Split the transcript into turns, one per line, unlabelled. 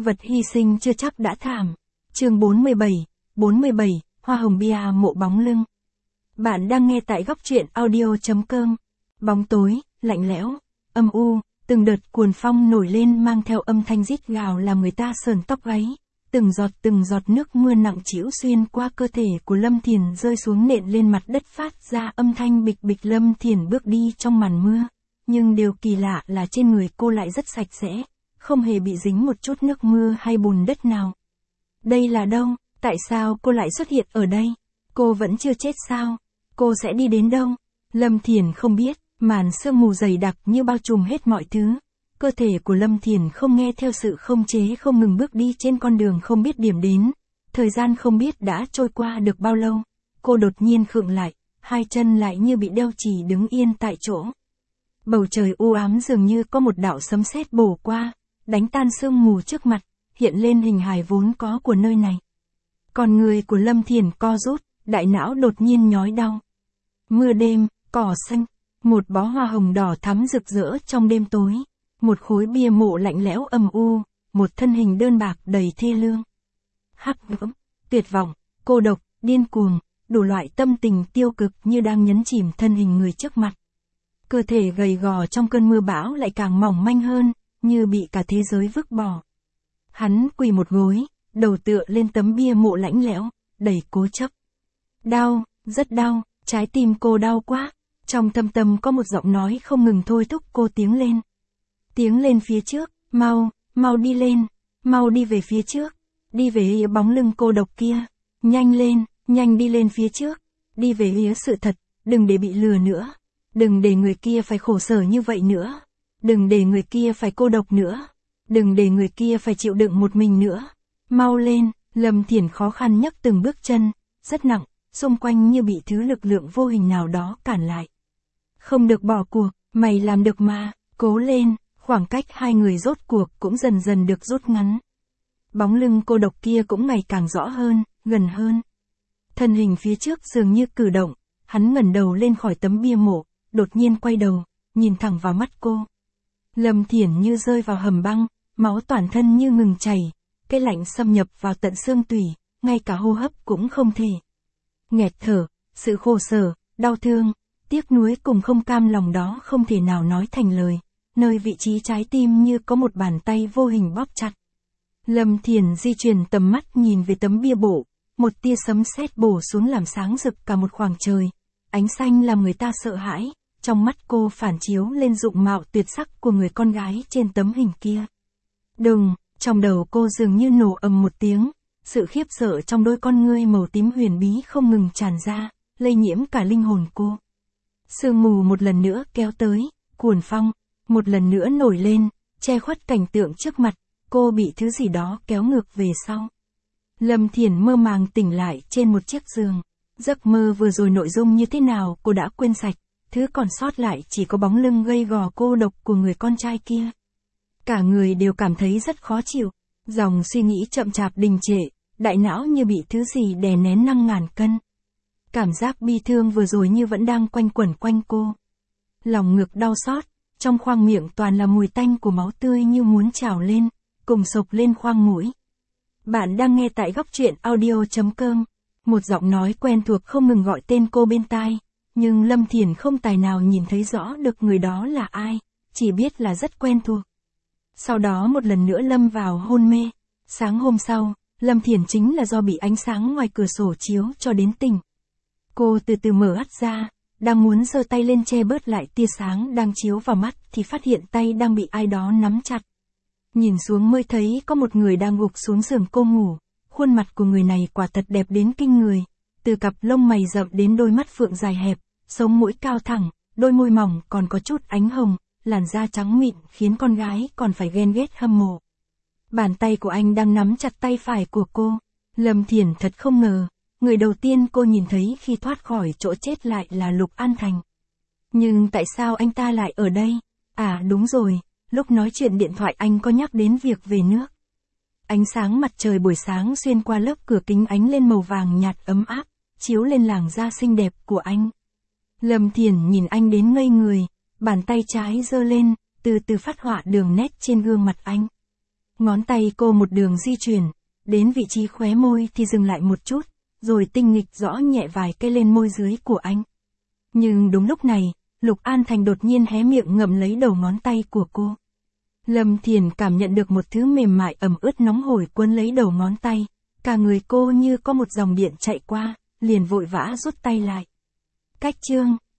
Vật hy sinh chưa chắc đã thảm. Chương 47, Hoa hồng bia mộ bóng lưng. Bạn đang nghe tại góc truyện audio.com. Bóng tối, lạnh lẽo, âm u, từng đợt cuồng phong nổi lên mang theo âm thanh rít gào làm người ta sởn tóc gáy. Từng giọt nước mưa nặng trĩu xuyên qua cơ thể của Lâm Thiền rơi xuống nện lên mặt đất phát ra âm thanh bịch bịch. Lâm Thiền bước đi trong màn mưa, nhưng điều kỳ lạ là trên người cô lại rất sạch sẽ, không hề bị dính một chút nước mưa hay bùn đất nào. Đây là đâu? Tại sao cô lại xuất hiện ở đây? Cô vẫn chưa chết sao? Cô sẽ đi đến đâu? Lâm Thiền không biết, màn sương mù dày đặc như bao trùm hết mọi thứ. Cơ thể của Lâm Thiền không nghe theo sự không chế không ngừng bước đi trên con đường không biết điểm đến. Thời gian không biết đã trôi qua được bao lâu. Cô đột nhiên khựng lại, hai chân lại như bị đeo chì đứng yên tại chỗ. Bầu trời u ám dường như có một đạo sấm sét bổ qua, đánh tan sương mù trước mặt, hiện lên hình hài vốn có của nơi này. Con người của Lâm Thiền co rút, đại não đột nhiên nhói đau. Mưa đêm, cỏ xanh, một bó hoa hồng đỏ thắm rực rỡ trong đêm tối, một khối bia mộ lạnh lẽo âm u, một thân hình đơn bạc đầy thê lương. Hắc ám, tuyệt vọng, cô độc, điên cuồng, đủ loại tâm tình tiêu cực như đang nhấn chìm thân hình người trước mặt. Cơ thể gầy gò trong cơn mưa bão lại càng mỏng manh hơn, như bị cả thế giới vứt bỏ. Hắn quỳ một gối, đầu tựa lên tấm bia mộ lạnh lẽo, đầy cố chấp. Đau, rất đau, trái tim cô đau quá. Trong thâm tâm có một giọng nói không ngừng thôi thúc cô tiến lên. Tiến lên phía trước, mau đi lên, mau đi về phía trước, đi về phía bóng lưng cô độc kia. Nhanh lên, nhanh đi lên phía trước, đi về phía sự thật, đừng để bị lừa nữa. Đừng để người kia phải khổ sở như vậy nữa. Đừng để người kia phải cô độc nữa. Đừng để người kia phải chịu đựng một mình nữa. Mau lên, Lâm Thiền khó khăn nhấc từng bước chân, rất nặng, xung quanh như bị thứ lực lượng vô hình nào đó cản lại. Không được bỏ cuộc, mày làm được mà, cố lên, khoảng cách hai người rốt cuộc cũng dần dần được rút ngắn. Bóng lưng cô độc kia cũng ngày càng rõ hơn, gần hơn. Thân hình phía trước dường như cử động, hắn ngẩng đầu lên khỏi tấm bia mộ, đột nhiên quay đầu, nhìn thẳng vào mắt cô. Lâm Thiển như rơi vào hầm băng, máu toàn thân như ngừng chảy, cái lạnh xâm nhập vào tận xương tủy, ngay cả hô hấp cũng không thể. Nghẹt thở, sự khổ sở, đau thương, tiếc nuối cùng không cam lòng đó không thể nào nói thành lời, nơi vị trí trái tim như có một bàn tay vô hình bóp chặt. Lâm Thiền di chuyển tầm mắt nhìn về tấm bia mộ, một tia sấm sét bổ xuống làm sáng rực cả một khoảng trời, ánh xanh làm người ta sợ hãi. Trong mắt cô phản chiếu lên dụng mạo tuyệt sắc của người con gái trên tấm hình kia. Đùng, trong đầu cô dường như nổ ầm một tiếng, sự khiếp sợ trong đôi con ngươi màu tím huyền bí không ngừng tràn ra, lây nhiễm cả linh hồn cô. Sương mù một lần nữa kéo tới, cuồng phong, một lần nữa nổi lên, che khuất cảnh tượng trước mặt, cô bị thứ gì đó kéo ngược về sau. Lâm Thiền mơ màng tỉnh lại trên một chiếc giường. Giấc mơ vừa rồi nội dung như thế nào cô đã quên sạch. Thứ còn sót lại chỉ có bóng lưng gầy gò cô độc của người con trai kia. Cả người đều cảm thấy rất khó chịu, dòng suy nghĩ chậm chạp đình trệ, đại não như bị thứ gì đè nén 5.000 cân. Cảm giác bi thương vừa rồi như vẫn đang quanh quẩn quanh cô. Lòng ngực đau xót, trong khoang miệng toàn là mùi tanh của máu tươi như muốn trào lên, cùng sộc lên khoang mũi. Bạn đang nghe tại góc truyện audio.com. Một giọng nói quen thuộc không ngừng gọi tên cô bên tai. Nhưng Lâm Thiền không tài nào nhìn thấy rõ được người đó là ai, chỉ biết là rất quen thuộc. Sau đó một lần nữa lâm vào hôn mê. Sáng hôm sau, Lâm Thiền chính là do bị ánh sáng ngoài cửa sổ chiếu cho đến tỉnh. Cô từ từ mở mắt ra, đang muốn giơ tay lên che bớt lại tia sáng đang chiếu vào mắt thì phát hiện tay đang bị ai đó nắm chặt. Nhìn xuống mới thấy có một người đang gục xuống giường cô ngủ, khuôn mặt của người này quả thật đẹp đến kinh người. Từ cặp lông mày rậm đến đôi mắt phượng dài hẹp, sống mũi cao thẳng, đôi môi mỏng còn có chút ánh hồng, làn da trắng mịn khiến con gái còn phải ghen ghét hâm mộ. Bàn tay của anh đang nắm chặt tay phải của cô. Lâm Thiền thật không ngờ, người đầu tiên cô nhìn thấy khi thoát khỏi chỗ chết lại là Lục An Thành. Nhưng tại sao anh ta lại ở đây? À đúng rồi, lúc nói chuyện điện thoại anh có nhắc đến việc về nước. Ánh sáng mặt trời buổi sáng xuyên qua lớp cửa kính ánh lên màu vàng nhạt ấm áp, chiếu lên làn da xinh đẹp của anh. Lâm Thiền nhìn anh đến ngây người, bàn tay trái giơ lên, từ từ phát họa đường nét trên gương mặt anh. Ngón tay cô một đường di chuyển, đến vị trí khóe môi thì dừng lại một chút, rồi tinh nghịch gõ nhẹ vài cái lên môi dưới của anh. Nhưng đúng lúc này, Lục An Thành đột nhiên hé miệng ngậm lấy đầu ngón tay của cô. Lâm Thiền cảm nhận được một thứ mềm mại ẩm ướt nóng hổi cuốn lấy đầu ngón tay, cả người cô như có một dòng điện chạy qua, liền vội vã rút tay lại. Cách chương